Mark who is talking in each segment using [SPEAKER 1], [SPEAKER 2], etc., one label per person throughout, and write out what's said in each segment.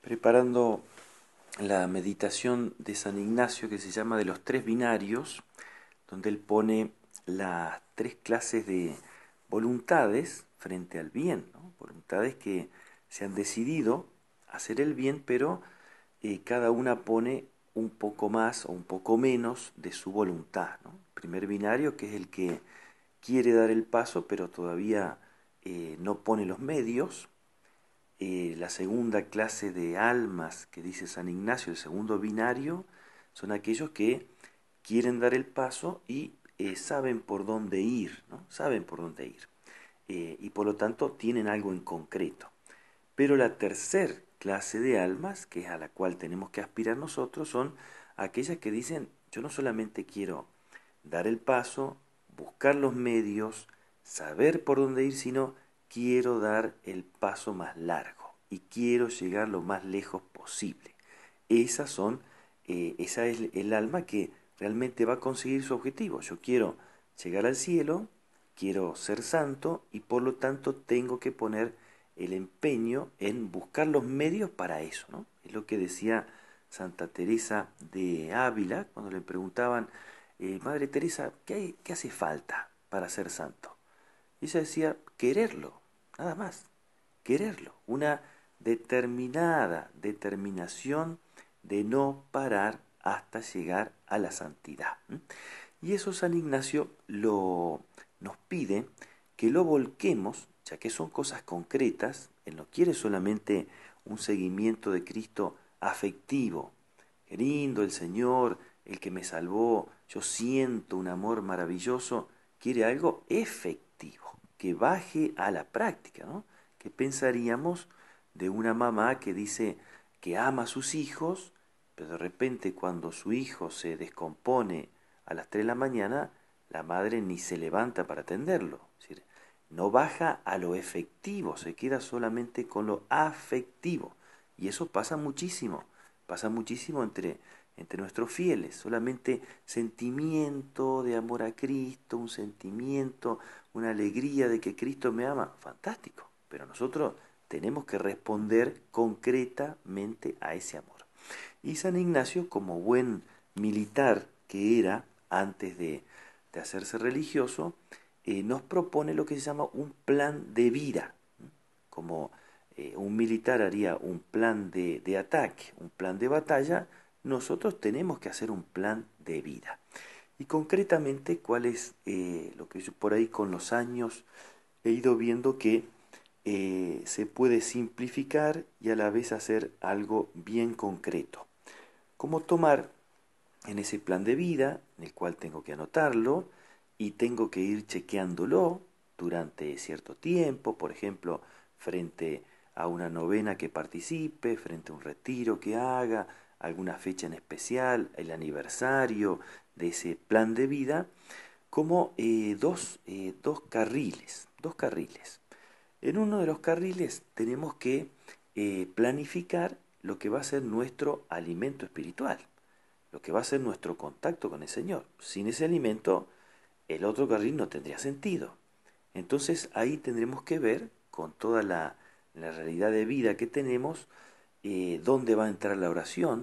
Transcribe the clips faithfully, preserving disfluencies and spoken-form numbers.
[SPEAKER 1] preparando la meditación de San Ignacio que se llama de los tres binarios, donde él pone las tres clases de voluntades frente al bien, ¿no? Voluntades que se han decidido hacer el bien, pero eh, cada una pone un poco más o un poco menos de su voluntad, ¿no? El primer binario, que es el que quiere dar el paso, pero todavía eh, no pone los medios. Eh, la segunda clase de almas que dice San Ignacio, el segundo binario, son aquellos que quieren dar el paso y eh, saben por dónde ir, ¿no? Saben por dónde ir. Eh, y por lo tanto tienen algo en concreto. Pero la tercer clase de almas, que es a la cual tenemos que aspirar nosotros, son aquellas que dicen, yo no solamente quiero dar el paso, buscar los medios, saber por dónde ir, sino quiero dar el paso más largo y quiero llegar lo más lejos posible. Esas son, eh, esa es el alma que realmente va a conseguir su objetivo. Yo quiero llegar al cielo, quiero ser santo y por lo tanto tengo que poner el empeño en buscar los medios para eso, ¿no? Es lo que decía Santa Teresa de Ávila cuando le preguntaban, eh, Madre Teresa, ¿qué, hay, ¿qué hace falta para ser santo? Y ella decía, quererlo, nada más, quererlo, una determinada determinación de no parar hasta llegar a la santidad. Y eso San Ignacio lo, nos pide que lo volquemos, ya que son cosas concretas, él no quiere solamente un seguimiento de Cristo afectivo, qué lindo el Señor, el que me salvó, yo siento un amor maravilloso, quiere algo efectivo, que baje a la práctica, ¿no? ¿Qué pensaríamos de una mamá que dice que ama a sus hijos, pero de repente cuando su hijo se descompone a las tres de la mañana, la madre ni se levanta para atenderlo? Es decir, no baja a lo efectivo, se queda solamente con lo afectivo. Y eso pasa muchísimo, pasa muchísimo entre, entre nuestros fieles, solamente sentimiento de amor a Cristo, un sentimiento, una alegría de que Cristo me ama, fantástico, pero nosotros tenemos que responder concretamente a ese amor. Y San Ignacio, como buen militar que era antes de, de hacerse religioso, eh, nos propone lo que se llama un plan de vida, como eh, un militar haría un plan de, de ataque, un plan de batalla, nosotros tenemos que hacer un plan de vida. Y concretamente, ¿cuál es eh, lo que yo por ahí con los años he ido viendo que eh, se puede simplificar y a la vez hacer algo bien concreto? ¿Cómo tomar en ese plan de vida, en el cual tengo que anotarlo y tengo que ir chequeándolo durante cierto tiempo, por ejemplo, frente a una novena que participe, frente a un retiro que haga, alguna fecha en especial, el aniversario de ese plan de vida, como eh, dos, eh, dos carriles, dos carriles. En uno de los carriles tenemos que eh, planificar lo que va a ser nuestro alimento espiritual, lo que va a ser nuestro contacto con el Señor. Sin ese alimento, el otro carril no tendría sentido. Entonces ahí tendremos que ver, con toda la, la realidad de vida que tenemos, eh, dónde va a entrar la oración,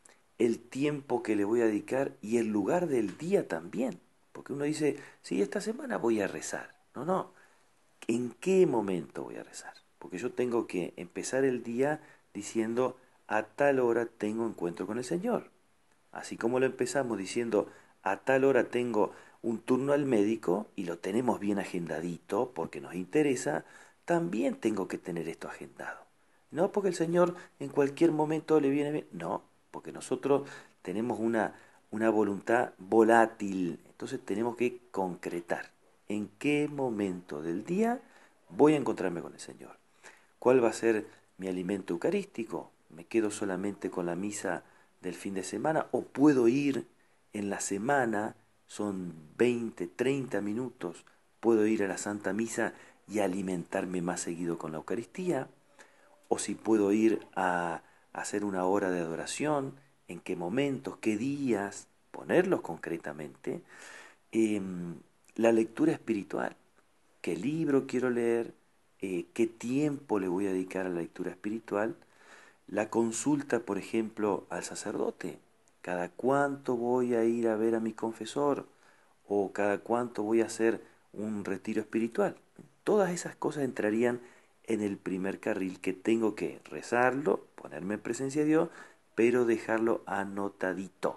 [SPEAKER 1] el tiempo que le voy a dedicar y el lugar del día también. Porque uno dice, sí, esta semana voy a rezar. No, no, ¿en qué momento voy a rezar? Porque yo tengo que empezar el día diciendo, a tal hora tengo encuentro con el Señor. Así como lo empezamos diciendo, a tal hora tengo un turno al médico y lo tenemos bien agendadito porque nos interesa, también tengo que tener esto agendado. No porque el Señor en cualquier momento le viene bien, no, porque nosotros tenemos una, una voluntad volátil, entonces tenemos que concretar en qué momento del día voy a encontrarme con el Señor. ¿Cuál va a ser mi alimento eucarístico? ¿Me quedo solamente con la misa del fin de semana o puedo ir en la semana? Son veinte, treinta minutos, puedo ir a la Santa Misa y alimentarme más seguido con la Eucaristía, o si puedo ir a hacer una hora de adoración, en qué momentos, qué días, ponerlos concretamente. Eh, la lectura espiritual, qué libro quiero leer, eh, qué tiempo le voy a dedicar a la lectura espiritual, La consulta, por ejemplo, al sacerdote. ¿Cada cuánto voy a ir a ver a mi confesor? ¿O cada cuánto voy a hacer un retiro espiritual? Todas esas cosas entrarían en el primer carril, que tengo que rezarlo, ponerme en presencia de Dios, pero dejarlo anotadito.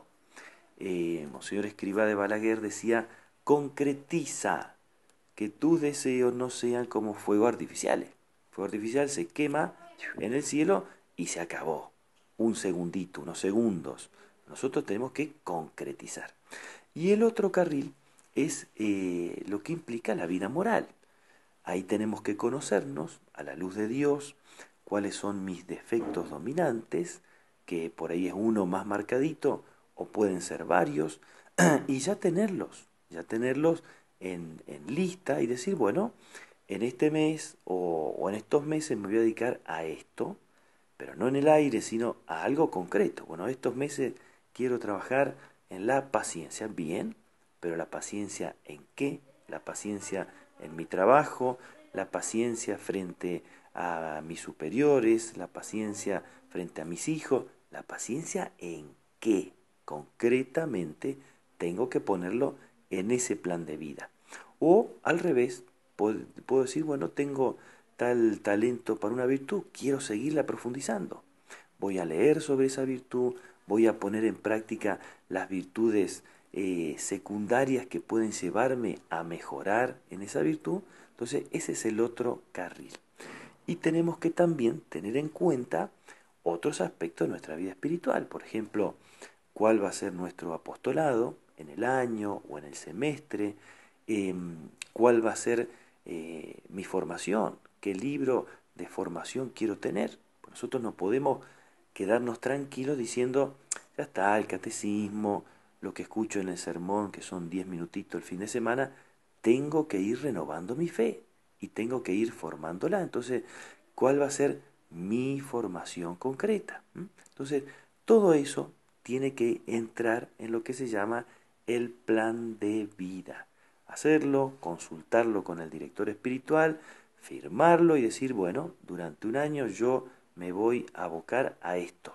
[SPEAKER 1] Eh, Monseñor Escrivá de Balaguer decía: concretiza, que tus deseos no sean como fuegos artificiales. El fuego artificial se quema en el cielo y se acabó. Un segundito, unos segundos. Nosotros tenemos que concretizar. Y el otro carril es eh, lo que implica la vida moral. Ahí tenemos que conocernos a la luz de Dios, cuáles son mis defectos dominantes, que por ahí es uno más marcadito, o pueden ser varios, y ya tenerlos, ya tenerlos en, en lista y decir, bueno, en este mes o, o en estos meses me voy a dedicar a esto, pero no en el aire, sino a algo concreto. Bueno, estos meses quiero trabajar en la paciencia, bien, pero la paciencia ¿en qué? La paciencia en mi trabajo, la paciencia frente a mis superiores, la paciencia frente a mis hijos, la paciencia en qué concretamente tengo que ponerlo en ese plan de vida. O al revés, puedo, puedo decir, bueno, tengo tal talento para una virtud, quiero seguirla profundizando. Voy a leer sobre esa virtud, voy a poner en práctica las virtudes eh, secundarias que pueden llevarme a mejorar en esa virtud. Entonces ese es el otro carril. Y tenemos que también tener en cuenta otros aspectos de nuestra vida espiritual. Por ejemplo, cuál va a ser nuestro apostolado en el año o en el semestre, eh, cuál va a ser eh, mi formación, qué libro de formación quiero tener. Nosotros no podemos quedarnos tranquilos diciendo, ya está, el catecismo, lo que escucho en el sermón, que son diez minutitos el fin de semana, tengo que ir renovando mi fe y tengo que ir formándola. Entonces, ¿cuál va a ser mi formación concreta? ¿Mm? Entonces, todo eso tiene que entrar en lo que se llama el plan de vida. Hacerlo, consultarlo con el director espiritual, firmarlo y decir, bueno, durante un año yo me voy a abocar a esto.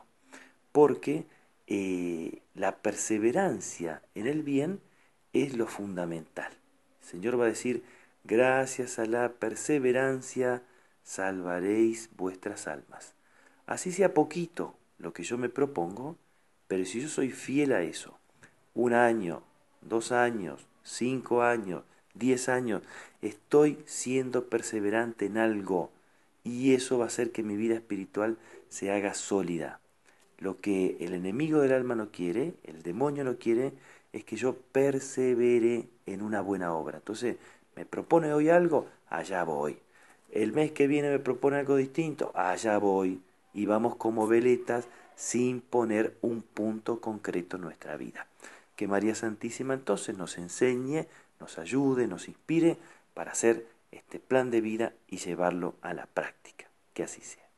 [SPEAKER 1] Porque eh, la perseverancia en el bien es lo fundamental. El Señor va a decir, gracias a la perseverancia salvaréis vuestras almas. Así sea poquito lo que yo me propongo, pero si yo soy fiel a eso, un año, dos años, cinco años, diez años, estoy siendo perseverante en algo y eso va a hacer que mi vida espiritual se haga sólida. Lo que el enemigo del alma no quiere, el demonio no quiere, es que yo persevere en una buena obra. Entonces, me propone hoy algo, allá voy. El mes que viene me propone algo distinto, allá voy. Y vamos como veletas sin poner un punto concreto en nuestra vida. Que María Santísima entonces nos enseñe, nos ayude, nos inspire para hacer este plan de vida y llevarlo a la práctica. Que así sea.